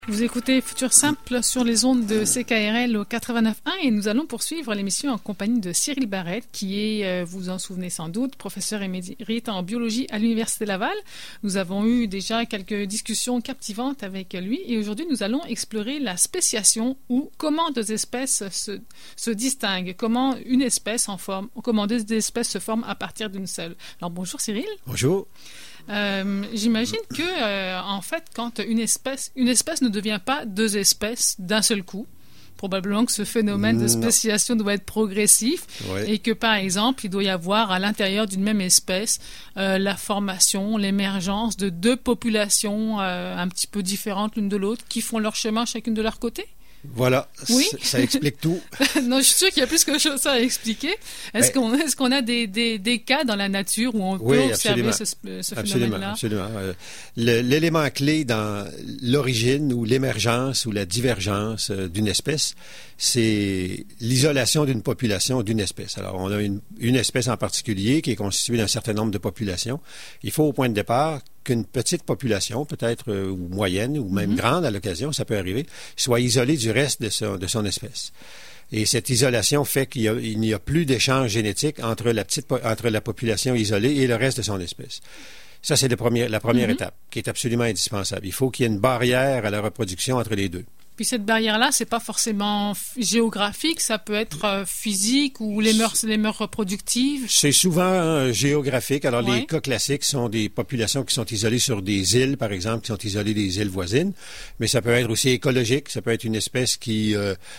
Vous écoutez Futur Simple sur les ondes de CKRL au 89.1 et nous allons poursuivre l'émission en compagnie de Cyril Barrette qui est, vous en souvenez sans doute, professeur émérite en biologie à l'Université Laval. Nous avons eu déjà quelques discussions captivantes avec lui et aujourd'hui nous allons explorer la spéciation ou comment deux espèces se distinguent, comment une espèce comment deux espèces se forment à partir d'une seule. Alors bonjour Cyril. Bonjour. J'imagine que, en fait, quand une espèce ne devient pas deux espèces d'un seul coup, probablement que ce phénomène de spéciation doit être progressif et que, par exemple, il doit y avoir à l'intérieur d'une même espèce la formation, l'émergence de deux populations un petit peu différentes l'une de l'autre qui font leur chemin chacune de leur côté. Voilà, oui? Ça explique tout. Non, je suis sûr qu'il y a plus que chose à expliquer. Est-ce qu'on a des cas dans la nature où on peut observer ce phénomène-là? Absolument. L'élément clé dans l'origine ou l'émergence ou la divergence d'une espèce, c'est l'isolation d'une population d'une espèce. Alors, on a une espèce en particulier qui est constituée d'un certain nombre de populations. Il faut au point de départ qu'une petite population, peut-être ou moyenne ou même grande à l'occasion, ça peut arriver, soit isolée du reste de son espèce. Et cette isolation fait qu'il n'y a plus d'échange génétique entre la population isolée et le reste de son espèce. Ça, c'est la première étape, qui est absolument indispensable. Il faut qu'il y ait une barrière à la reproduction entre les deux. Puis cette barrière-là, c'est pas forcément géographique, ça peut être physique ou les mœurs reproductives. C'est souvent géographique. Alors, les cas classiques sont des populations qui sont isolées sur des îles, par exemple, qui sont isolées des îles voisines. Mais ça peut être aussi écologique. Ça peut être une espèce qui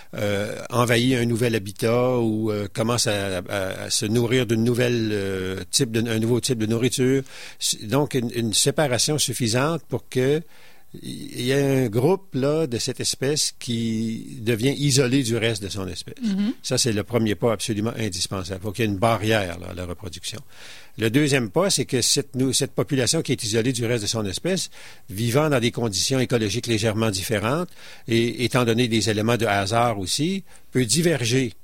envahit un nouvel habitat ou commence à se nourrir d'un nouveau type de nourriture. Donc, une séparation suffisante pour que il y a un groupe là de cette espèce qui devient isolé du reste de son espèce. Ça, c'est le premier pas absolument indispensable. Il faut qu'il y ait une barrière là, à la reproduction. Le deuxième pas, c'est que cette population qui est isolée du reste de son espèce, vivant dans des conditions écologiques légèrement différentes et étant donné des éléments de hasard aussi, peut diverger.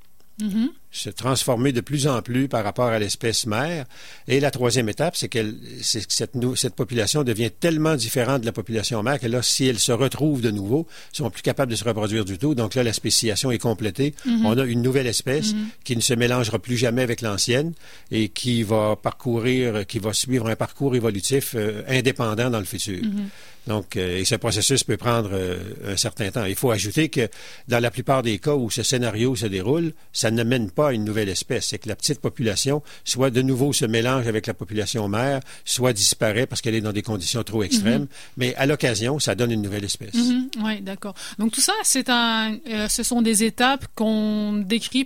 Se transformer de plus en plus par rapport à l'espèce mère. Et la troisième étape, c'est que cette population devient tellement différente de la population mère que là, si elle se retrouve de nouveau, ils sont plus capables de se reproduire du tout. Donc là, la spéciation est complétée. On a une nouvelle espèce qui ne se mélangera plus jamais avec l'ancienne et qui va suivre un parcours évolutif indépendant dans le futur. Donc, et ce processus peut prendre un certain temps. Il faut ajouter que dans la plupart des cas où ce scénario se déroule, ça ne mène pas à une nouvelle espèce. C'est que la petite population, soit de nouveau se mélange avec la population mère, soit disparaît parce qu'elle est dans des conditions trop extrêmes. Mais à l'occasion, ça donne une nouvelle espèce. Oui, d'accord. Donc tout ça, ce sont des étapes qu'on décrit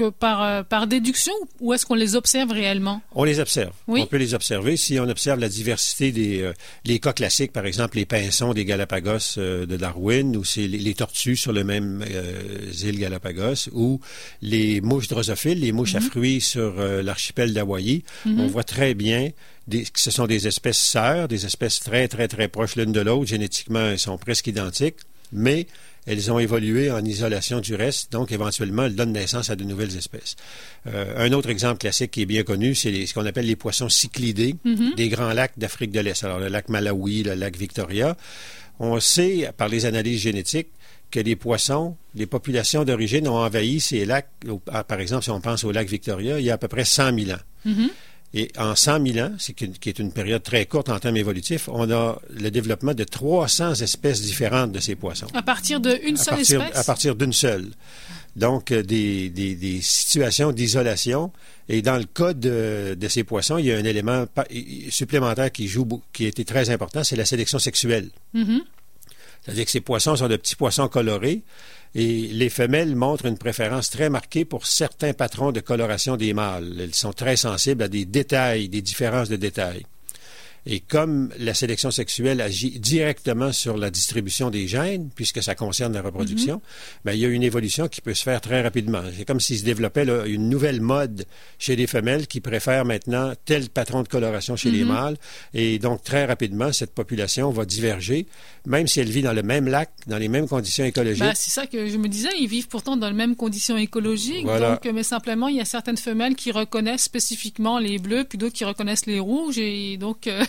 par déduction ou est-ce qu'on les observe réellement? On les observe. Oui? On peut les observer. Si on observe la diversité les cas classiques, par exemple, les pinsons des Galapagos de Darwin, ou c'est les tortues sur le même île Galapagos, ou les mouches drosophiles, les mouches à fruits sur l'archipel d'Hawaï. On voit très bien que ce sont des espèces sœurs, des espèces très, très, très proches l'une de l'autre. Génétiquement, elles sont presque identiques, mais elles ont évolué en isolation du reste, donc éventuellement, elles donnent naissance à de nouvelles espèces. Un autre exemple classique qui est bien connu, c'est ce qu'on appelle les poissons cyclidés des grands lacs d'Afrique de l'Est. Alors, le lac Malawi, le lac Victoria. On sait, par les analyses génétiques, que les poissons, les populations d'origine ont envahi ces lacs. Par exemple, si on pense au lac Victoria, il y a à peu près 100 000 ans. Et en 100 000 ans, qui est une période très courte en termes évolutifs, on a le développement de 300 espèces différentes de ces poissons. À partir d'une seule espèce? À partir d'une seule. Donc, des situations d'isolation. Et dans le cas de ces poissons, il y a un élément supplémentaire qui a été très important, c'est la sélection sexuelle. C'est-à-dire que ces poissons sont de petits poissons colorés et les femelles montrent une préférence très marquée pour certains patrons de coloration des mâles. Elles sont très sensibles à des détails, des différences de détails. Et comme la sélection sexuelle agit directement sur la distribution des gènes, puisque ça concerne la reproduction, il y a une évolution qui peut se faire très rapidement. C'est comme s'il se développait une nouvelle mode chez les femelles qui préfèrent maintenant tel patron de coloration chez les mâles. Et donc, très rapidement, cette population va diverger, même si elle vit dans le même lac, dans les mêmes conditions écologiques. C'est ça que je me disais. Ils vivent pourtant dans les mêmes conditions écologiques. Voilà. Donc, mais simplement, il y a certaines femelles qui reconnaissent spécifiquement les bleus, puis d'autres qui reconnaissent les rouges. Et donc,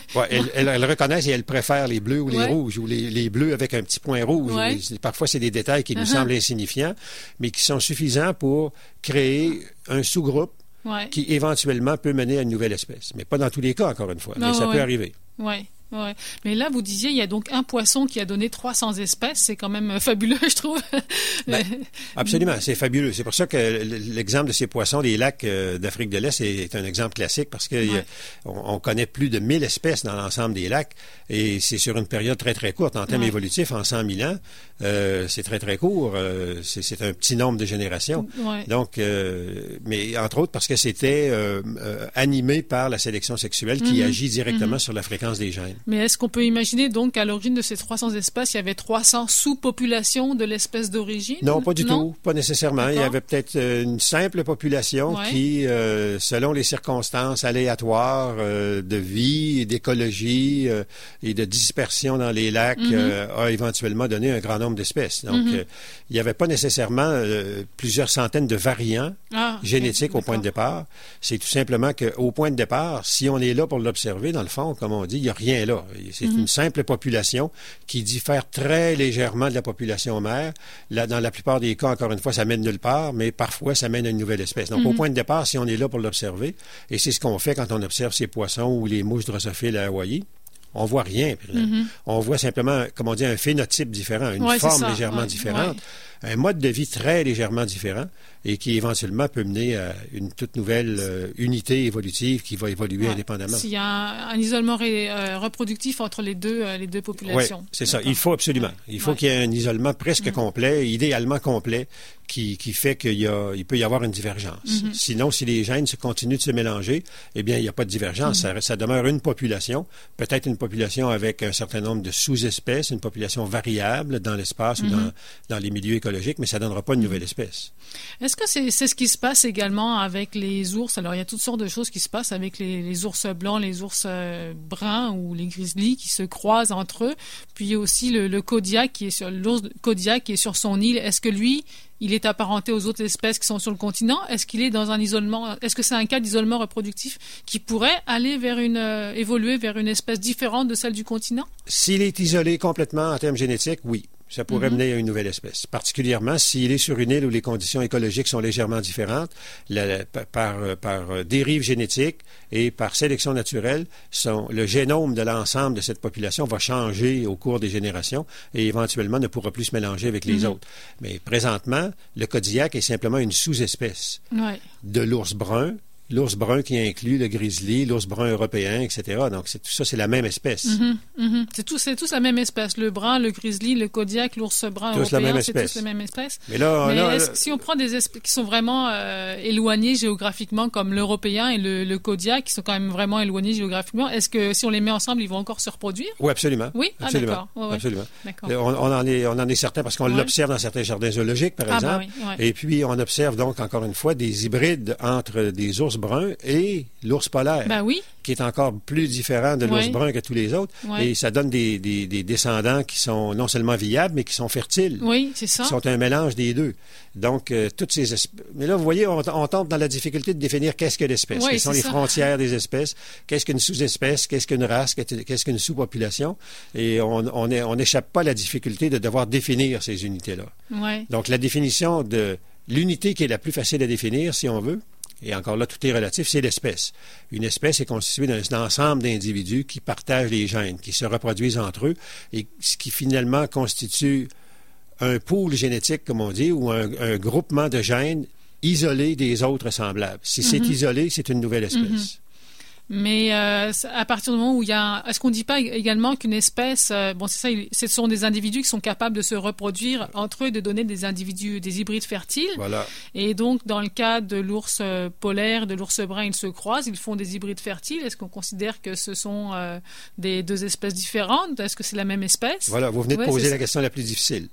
Ouais, elles reconnaissent et elles préfèrent les bleus ou les rouges, ou les bleus avec un petit point rouge. Ouais. Parfois, c'est des détails qui nous semblent insignifiants, mais qui sont suffisants pour créer un sous-groupe qui, éventuellement, peut mener à une nouvelle espèce. Mais pas dans tous les cas, encore une fois, mais ça peut arriver. Oui. Ouais. Mais là, vous disiez, il y a donc un poisson qui a donné 300 espèces. C'est quand même fabuleux, je trouve. Absolument, c'est fabuleux. C'est pour ça que l'exemple de ces poissons des lacs d'Afrique de l'Est est un exemple classique parce que on connaît plus de 1000 espèces dans l'ensemble des lacs et c'est sur une période très, très courte. En termes évolutifs, en 100 000 ans, c'est très, très court. C'est un petit nombre de générations. Donc, mais entre autres parce que c'était animé par la sélection sexuelle qui agit directement sur la fréquence des gènes. Mais est-ce qu'on peut imaginer donc qu'à l'origine de ces 300 espèces, il y avait 300 sous-populations de l'espèce d'origine? Non, pas du tout, pas nécessairement. Il y avait peut-être une simple population qui, selon les circonstances aléatoires de vie et d'écologie et de dispersion dans les lacs, a éventuellement donné un grand nombre d'espèces. Donc, il n'y avait pas nécessairement plusieurs centaines de variants génétiques au point de départ. C'est tout simplement qu'au point de départ, si on est là pour l'observer, dans le fond, comme on dit, il n'y a rien là. C'est une simple population qui diffère très légèrement de la population mère. Là, dans la plupart des cas, encore une fois, ça mène nulle part, mais parfois, ça mène à une nouvelle espèce. Donc, au point de départ, si on est là pour l'observer, et c'est ce qu'on fait quand on observe ces poissons ou les mouches drosophiles à Hawaï, on voit rien. On voit simplement, comme on dit, un phénotype différent, une forme légèrement différente, un mode de vie très légèrement différent et qui éventuellement peut mener à une toute nouvelle unité évolutive qui va évoluer indépendamment. S'il y a un isolement reproductif entre les deux populations. Oui, c'est ça. Il faut absolument. Il faut qu'il y ait un isolement presque complet, idéalement complet, qui fait qu'il peut y avoir une divergence. Sinon, si les gènes continuent de se mélanger, eh bien, il n'y a pas de divergence. Ça demeure une population, peut-être une population avec un certain nombre de sous-espèces, une population variable dans l'espace ou dans les milieux écologiques, mais ça ne donnera pas une nouvelle espèce. Est-ce que c'est ce qui se passe également avec les ours? Alors, il y a toutes sortes de choses qui se passent avec les ours blancs, les ours bruns ou les grizzlies qui se croisent entre eux. Puis, il y a aussi le Kodiak l'ours Kodiak qui est sur son île. Est-ce que lui, il est apparenté aux autres espèces qui sont sur le continent? Est-ce qu'il est dans un isolement? Est-ce que c'est un cas d'isolement reproductif qui pourrait aller évoluer vers une espèce différente de celle du continent? S'il est isolé complètement en termes génétiques, oui. Ça pourrait mener à une nouvelle espèce. Particulièrement s'il est sur une île où les conditions écologiques sont légèrement différentes, par dérive génétique et par sélection naturelle, le génome de l'ensemble de cette population va changer au cours des générations et éventuellement ne pourra plus se mélanger avec les autres. Mais présentement, le Kodiak est simplement une sous-espèce de l'ours brun. L'ours brun qui inclut le grizzly, l'ours brun européen, etc. Donc, tout ça, c'est la même espèce. C'est tous la même espèce. Le brun, le grizzly, le Kodiak, l'ours brun européen, c'est tous la même espèce. Mais si on prend des espèces qui sont vraiment éloignées géographiquement, comme l'européen et le Kodiak, qui sont quand même vraiment éloignés géographiquement, est-ce que si on les met ensemble, ils vont encore se reproduire? Oui, absolument. Oui? Absolument. D'accord. Absolument. D'accord. On en est certain parce qu'on l'observe dans certains jardins zoologiques, par exemple. Et puis, on observe donc, encore une fois, des hybrides entre des ours bruns et l'ours polaire, qui est encore plus différent de l'ours brun que tous les autres. Et ça donne des descendants qui sont non seulement viables, mais qui sont fertiles. Oui, c'est ça. Qui sont un mélange des deux. Donc, toutes ces espèces... Mais là, vous voyez, on tombe dans la difficulté de définir qu'est-ce que l'espèce. Quelles sont les frontières des espèces? Qu'est-ce qu'une sous-espèce? Qu'est-ce qu'une race? Qu'est-ce qu'une sous-population? Et on n'échappe pas à la difficulté de devoir définir ces unités-là. Donc, la définition de l'unité qui est la plus facile à définir, si on veut, et encore là, tout est relatif, c'est l'espèce. Une espèce est constituée d'un ensemble d'individus qui partagent les gènes, qui se reproduisent entre eux, et ce qui finalement constitue un pool génétique, comme on dit, ou un groupement de gènes isolés des autres semblables. Si c'est isolé, c'est une nouvelle espèce. Mais à partir du moment où il y a... Est-ce qu'on ne dit pas également qu'une espèce... c'est ça, ce sont des individus qui sont capables de se reproduire entre eux et de donner des individus, des hybrides fertiles. Voilà. Et donc, dans le cas de l'ours polaire, de l'ours brun, ils se croisent, ils font des hybrides fertiles. Est-ce qu'on considère que ce sont des deux espèces différentes? Est-ce que c'est la même espèce? Voilà, vous venez de poser la question la plus difficile.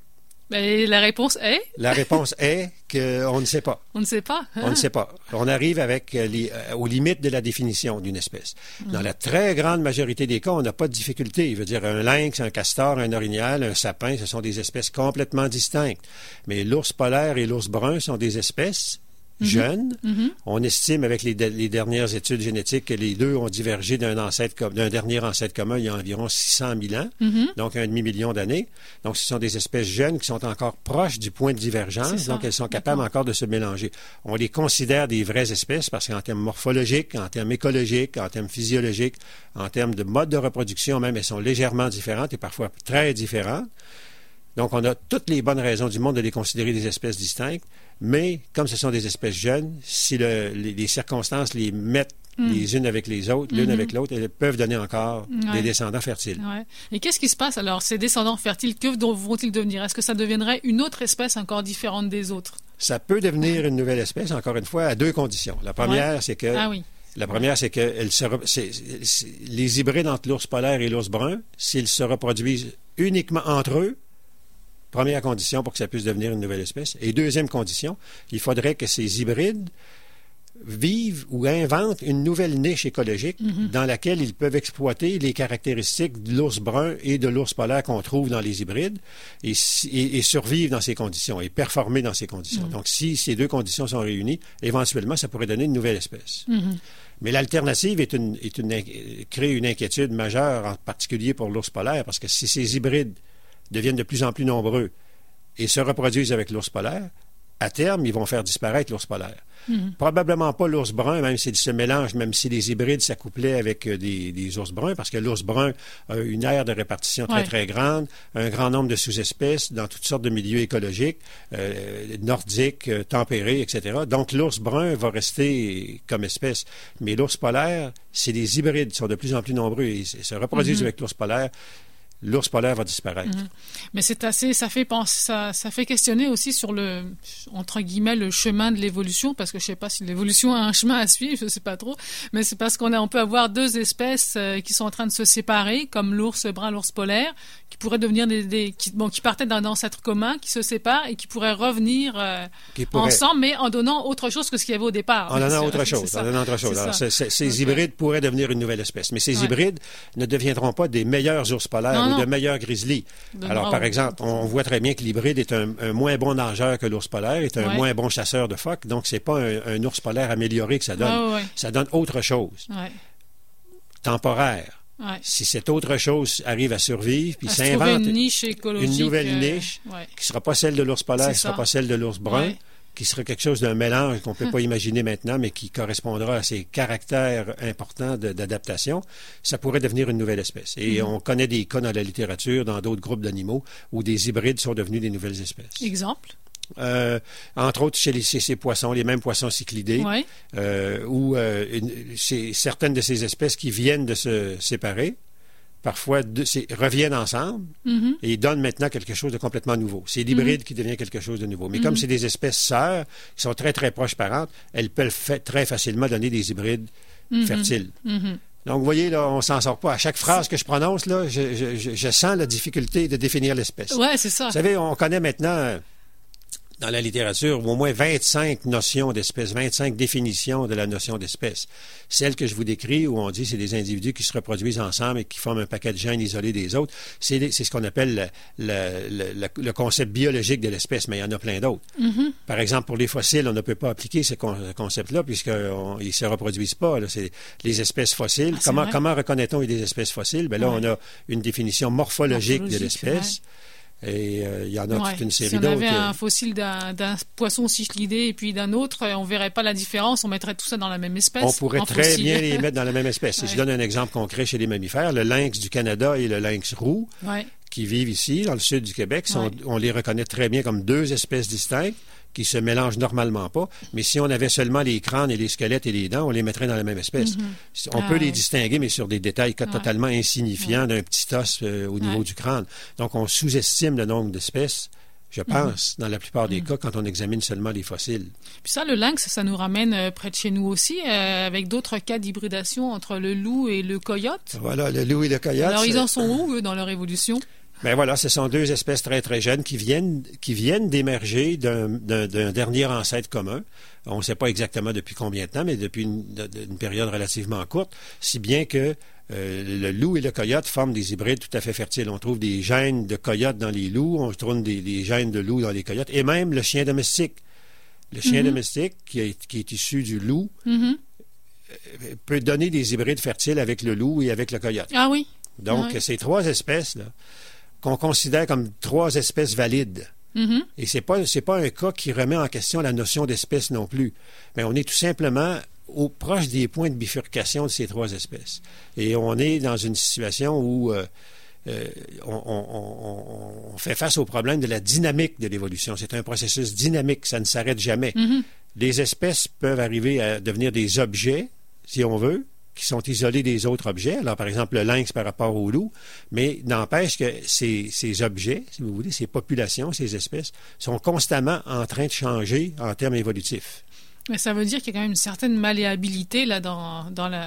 Et la réponse est? La réponse est qu'on ne sait pas. On ne sait pas. On ne sait pas. On arrive aux limites de la définition d'une espèce. Dans la très grande majorité des cas, on n'a pas de difficulté. Il veut dire un lynx, un castor, un orignal, un sapin, ce sont des espèces complètement distinctes. Mais l'ours polaire et l'ours brun sont des espèces jeunes. On estime avec les dernières études génétiques que les deux ont divergé d'un dernier ancêtre commun il y a environ 600 000 ans, donc 1,5 million d'années. Donc, ce sont des espèces jeunes qui sont encore proches du point de divergence, donc elles sont capables encore de se mélanger. On les considère des vraies espèces parce qu'en termes morphologiques, en termes écologiques, en termes physiologiques, en termes de mode de reproduction même, elles sont légèrement différentes et parfois très différentes. Donc, on a toutes les bonnes raisons du monde de les considérer des espèces distinctes, mais comme ce sont des espèces jeunes, si les circonstances les mettent les unes avec les autres, l'une avec l'autre, elles peuvent donner encore des descendants fertiles. Ouais. Et qu'est-ce qui se passe alors, ces descendants fertiles, que vont-ils devenir? Est-ce que ça deviendrait une autre espèce encore différente des autres? Ça peut devenir une nouvelle espèce, encore une fois, à deux conditions. La première, c'est que... La première, c'est que les hybrides entre l'ours polaire et l'ours brun, s'ils se reproduisent uniquement entre eux, première condition pour que ça puisse devenir une nouvelle espèce. Et deuxième condition, il faudrait que ces hybrides vivent ou inventent une nouvelle niche écologique dans laquelle ils peuvent exploiter les caractéristiques de l'ours brun et de l'ours polaire qu'on trouve dans les hybrides et survivre dans ces conditions et performer dans ces conditions. Donc, si ces deux conditions sont réunies, éventuellement, ça pourrait donner une nouvelle espèce. Mais l'alternative crée une inquiétude majeure, en particulier pour l'ours polaire, parce que si ces hybrides deviennent de plus en plus nombreux et se reproduisent avec l'ours polaire, à terme, ils vont faire disparaître l'ours polaire. Probablement pas l'ours brun, même s'il se mélange, même si les hybrides s'accouplaient avec des ours bruns, parce que l'ours brun a une aire de répartition très, très grande, un grand nombre de sous-espèces dans toutes sortes de milieux écologiques, nordiques, tempérés, etc. Donc, l'ours brun va rester comme espèce. Mais l'ours polaire, c'est des hybrides, ils sont de plus en plus nombreux et se reproduisent avec l'ours polaire. L'ours polaire va disparaître. Mais c'est assez, ça fait questionner aussi sur le, entre guillemets, le chemin de l'évolution, parce que je sais pas si l'évolution a un chemin à suivre, je sais pas trop, mais c'est parce on peut avoir deux espèces qui sont en train de se séparer, comme l'ours brun, l'ours polaire, qui pourraient devenir qui partaient d'un ancêtre commun, qui se séparent et qui pourraient revenir ensemble, mais en donnant autre chose que ce qu'il y avait au départ. En donnant autre chose. Alors, ces hybrides pourraient devenir une nouvelle espèce, mais ces hybrides ne deviendront pas des meilleurs ours polaires ou de meilleurs grizzlies. Alors, par exemple, on voit très bien que l'hybride est un moins bon nageur que l'ours polaire, est un moins bon chasseur de phoques, donc c'est pas un ours polaire amélioré que ça donne. Ça donne autre chose. Temporaire. Si cette autre chose arrive à survivre, puis s'invente une niche écologique, une nouvelle niche qui ne sera pas celle de l'ours polaire, qui ne sera pas celle de l'ours brun, qui sera quelque chose d'un mélange qu'on ne peut pas imaginer maintenant, mais qui correspondra à ces caractères importants d'adaptation, ça pourrait devenir une nouvelle espèce. Et on connaît des cas dans la littérature, dans d'autres groupes d'animaux, où des hybrides sont devenus des nouvelles espèces. Exemple? Entre autres chez ces poissons, les mêmes poissons cyclidés, où certaines de ces espèces qui viennent de se séparer, parfois reviennent ensemble et donnent maintenant quelque chose de complètement nouveau. C'est l'hybride qui devient quelque chose de nouveau. Mais comme c'est des espèces sœurs qui sont très, très proches parentes, elles peuvent très facilement donner des hybrides fertiles. Donc, vous voyez, là, on ne s'en sort pas. À chaque phrase que je prononce, là, je sens la difficulté de définir l'espèce. Oui, c'est ça. Vous savez, on connaît maintenant dans la littérature au moins 25 notions d'espèces, 25 définitions de la notion d'espèce. Celle que je vous décris, où on dit que c'est des individus qui se reproduisent ensemble et qui forment un paquet de gènes isolés des autres, c'est ce qu'on appelle le concept biologique de l'espèce, mais il y en a plein d'autres. Par exemple, pour les fossiles, on ne peut pas appliquer ce concept-là puisqu'ils ne se reproduisent pas. Là, c'est les espèces fossiles. Comment reconnaît-on des espèces fossiles? Bien là, on a une définition morphologique de l'espèce. Et il y en a toute une série d'autres. Si on avait un fossile d'un poisson cyclidé et puis d'un autre, on ne verrait pas la différence, on mettrait tout ça dans la même espèce. On pourrait très bien les mettre dans la même espèce. Si je donne un exemple concret chez les mammifères, le lynx du Canada et le lynx roux, qui vivent ici, dans le sud du Québec, on les reconnaît très bien comme deux espèces distinctes qui se mélangent normalement pas, mais si on avait seulement les crânes et les squelettes et les dents, on les mettrait dans la même espèce. On peut les distinguer, mais sur des détails totalement insignifiants d'un petit os au niveau du crâne. Donc, on sous-estime le nombre d'espèces, je pense, dans la plupart des cas, quand on examine seulement les fossiles. Puis ça, le lynx, ça nous ramène près de chez nous aussi, avec d'autres cas d'hybridation entre le loup et le coyote. Voilà, le loup et le coyote. Alors, ils en sont où, eux, dans leur évolution? Ben voilà, ce sont deux espèces très, très jeunes qui viennent d'émerger d'un dernier ancêtre commun. On ne sait pas exactement depuis combien de temps, mais depuis une période relativement courte, si bien que le loup et le coyote forment des hybrides tout à fait fertiles. On trouve des gènes de coyote dans les loups, on trouve des gènes de loup dans les coyotes, et même le chien domestique Le chien domestique, qui est issu du loup, peut donner des hybrides fertiles avec le loup et avec le coyote. Ah oui. Donc, ces 3 espèces-là, qu'on considère comme 3 espèces valides. Et c'est pas un cas qui remet en question la notion d'espèce non plus. Mais on est tout simplement proche des points de bifurcation de ces 3 espèces. Et on est dans une situation où on fait face au problème de la dynamique de l'évolution. C'est un processus dynamique, ça ne s'arrête jamais. Les espèces peuvent arriver à devenir des objets, si on veut, qui sont isolés des autres objets. Alors, par exemple, le lynx par rapport au loup, mais n'empêche que ces objets, si vous voulez, ces populations, ces espèces, sont constamment en train de changer en termes évolutifs. Mais ça veut dire qu'il y a quand même une certaine malléabilité là, dans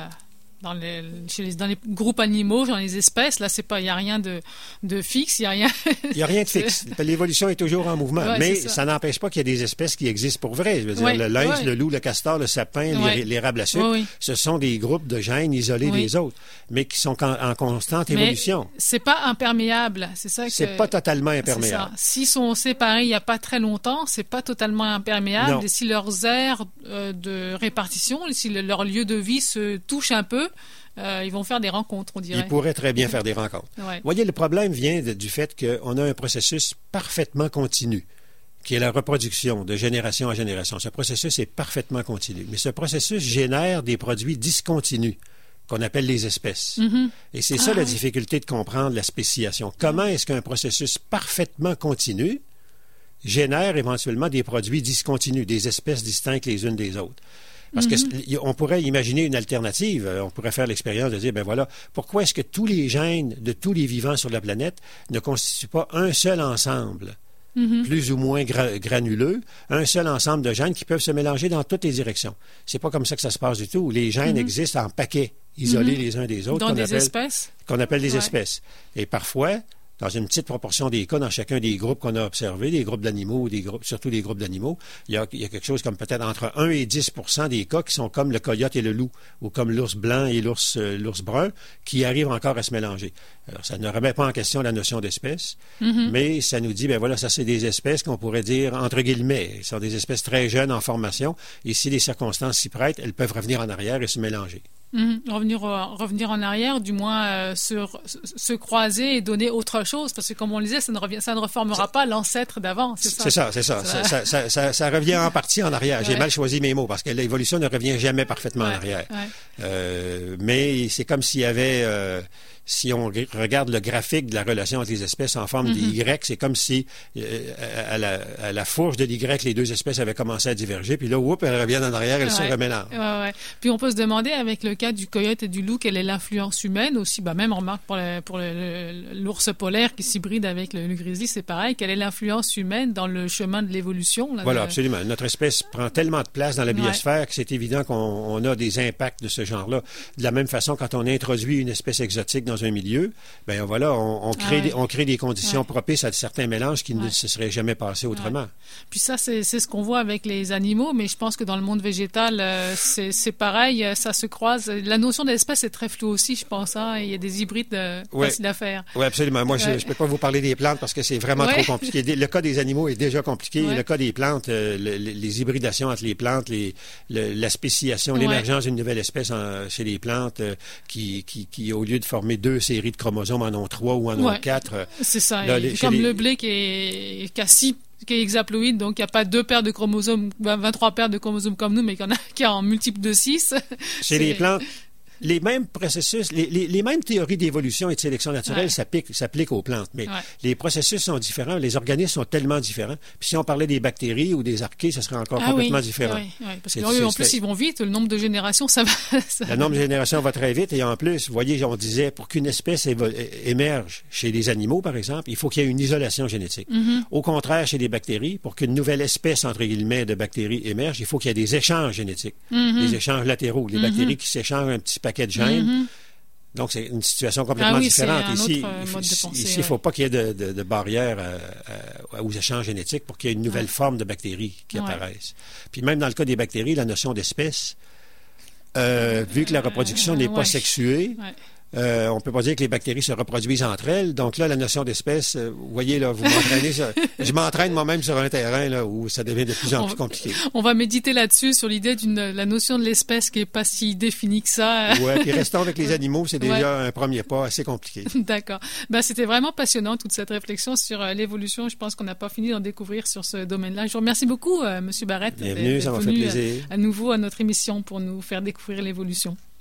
les groupes animaux, dans les espèces. Là, il n'y a rien de fixe, il n'y a rien... Il n'y a rien de fixe. L'évolution est toujours en mouvement. Ouais, mais ça n'empêche pas qu'il y a des espèces qui existent pour vrai. Je veux dire, le lynx, le loup, le castor, le sapin, l'érable à sucre, ce sont des groupes de gènes isolés des autres, mais qui sont en constante évolution. C'est pas imperméable, c'est ça que... C'est pas totalement imperméable. S'ils sont séparés il n'y a pas très longtemps, c'est pas totalement imperméable. Non. Et si leurs aires de répartition, si leur lieu de vie se touche un peu, ils vont faire des rencontres, on dirait. Ils pourraient très bien faire des rencontres. Vous voyez, le problème vient du fait qu'on a un processus parfaitement continu, qui est la reproduction de génération en génération. Ce processus est parfaitement continu. Mais ce processus génère des produits discontinus, qu'on appelle les espèces. Et c'est ça la difficulté de comprendre la spéciation. Comment est-ce qu'un processus parfaitement continu génère éventuellement des produits discontinus, des espèces distinctes les unes des autres? Parce qu'on pourrait imaginer une alternative. On pourrait faire l'expérience de dire, ben voilà, pourquoi est-ce que tous les gènes de tous les vivants sur la planète ne constituent pas un seul ensemble, plus ou moins granuleux, un seul ensemble de gènes qui peuvent se mélanger dans toutes les directions? C'est pas comme ça que ça se passe du tout. Les gènes existent en paquets, isolés les uns des autres. Dans des espèces? Qu'on appelle des espèces. Et parfois, dans une petite proportion des cas, dans chacun des groupes qu'on a observés, des groupes d'animaux, surtout des groupes d'animaux, il y a quelque chose comme peut-être entre 1 et 10% des cas qui sont comme le coyote et le loup, ou comme l'ours blanc et l'ours brun, qui arrivent encore à se mélanger. Alors, ça ne remet pas en question la notion d'espèce, mais ça nous dit, ben voilà, ça c'est des espèces qu'on pourrait dire, entre guillemets, ce sont des espèces très jeunes en formation, et si les circonstances s'y prêtent, elles peuvent revenir en arrière et se mélanger. Revenir en arrière, du moins se croiser et donner autre chose, parce que comme on le disait, ça ne reformera pas l'ancêtre d'avant. C'est ça. Ça revient en partie en arrière. J'ai mal choisi mes mots, parce que l'évolution ne revient jamais parfaitement en arrière. Mais c'est comme s'il y avait... si on regarde le graphique de la relation entre les espèces en forme d'Y, c'est comme si à la fourche de l'Y, les 2 espèces avaient commencé à diverger, puis là, elles reviennent en arrière, elles se remélangent. Puis on peut se demander, avec le cas du coyote et du loup, quelle est l'influence humaine aussi, même on remarque pour l'ours polaire qui s'hybride avec le grizzly, c'est pareil, quelle est l'influence humaine dans le chemin de l'évolution? Voilà, absolument. Notre espèce prend tellement de place dans la biosphère que c'est évident qu'on a des impacts de ce genre-là. De la même façon, quand on introduit une espèce exotique dans un milieu, ben voilà, on crée des conditions propices à certains mélanges qui ne se seraient jamais passés autrement. Puis ça, c'est ce qu'on voit avec les animaux, mais je pense que dans le monde végétal, c'est pareil, ça se croise. La notion d'espèce est très floue aussi, je pense. Il y a des hybrides faciles à faire. Oui, absolument. Moi, je ne peux pas vous parler des plantes parce que c'est vraiment trop compliqué. Le cas des animaux est déjà compliqué. Le cas des plantes, les hybridations entre les plantes, la spéciation, l'émergence d'une nouvelle espèce chez les plantes qui, au lieu de former 2 séries de chromosomes, en ont 3 ou en ont 4. C'est ça. Là, comme le blé qui a 6 qui est hexaploïde, donc il n'y a pas 2 paires de chromosomes, 23 paires de chromosomes comme nous, mais qui a en multiple de 6. Chez les plantes, les mêmes processus, les mêmes théories d'évolution et de sélection naturelle s'appliquent aux plantes, mais les processus sont différents, les organismes sont tellement différents. Puis si on parlait des bactéries ou des archées, ça serait encore complètement différent. Parce qu'en plus, ils vont vite, le nombre de générations, ça va... Le nombre de générations va très vite, et en plus, vous voyez, on disait, pour qu'une espèce émerge chez les animaux, par exemple, il faut qu'il y ait une isolation génétique. Au contraire, chez les bactéries, pour qu'une nouvelle espèce, entre guillemets, de bactéries émerge, il faut qu'il y ait des échanges génétiques, des échanges latéraux, les bactéries qui s'échangent un petit paquet de gènes. Donc, c'est une situation complètement différente. Ici, il ne faut pas qu'il y ait de barrière aux échanges génétiques pour qu'il y ait une nouvelle forme de bactéries qui apparaissent. Puis même dans le cas des bactéries, la notion d'espèce, vu que la reproduction n'est pas sexuée, On peut pas dire que les bactéries se reproduisent entre elles. Donc là, la notion d'espèce, vous voyez, là, vous m'entraînez. Je m'entraîne moi-même sur un terrain là, où ça devient de plus en plus compliqué. On va méditer là-dessus, sur l'idée la notion de l'espèce qui est pas si définie que ça. Oui, puis restons avec les animaux, c'est déjà un premier pas assez compliqué. D'accord. C'était vraiment passionnant, toute cette réflexion sur l'évolution. Je pense qu'on n'a pas fini d'en découvrir sur ce domaine-là. Je vous remercie beaucoup, M. Barrette. Bienvenue, ça m'a fait plaisir. À nouveau à notre émission pour nous faire découvrir l'évolution.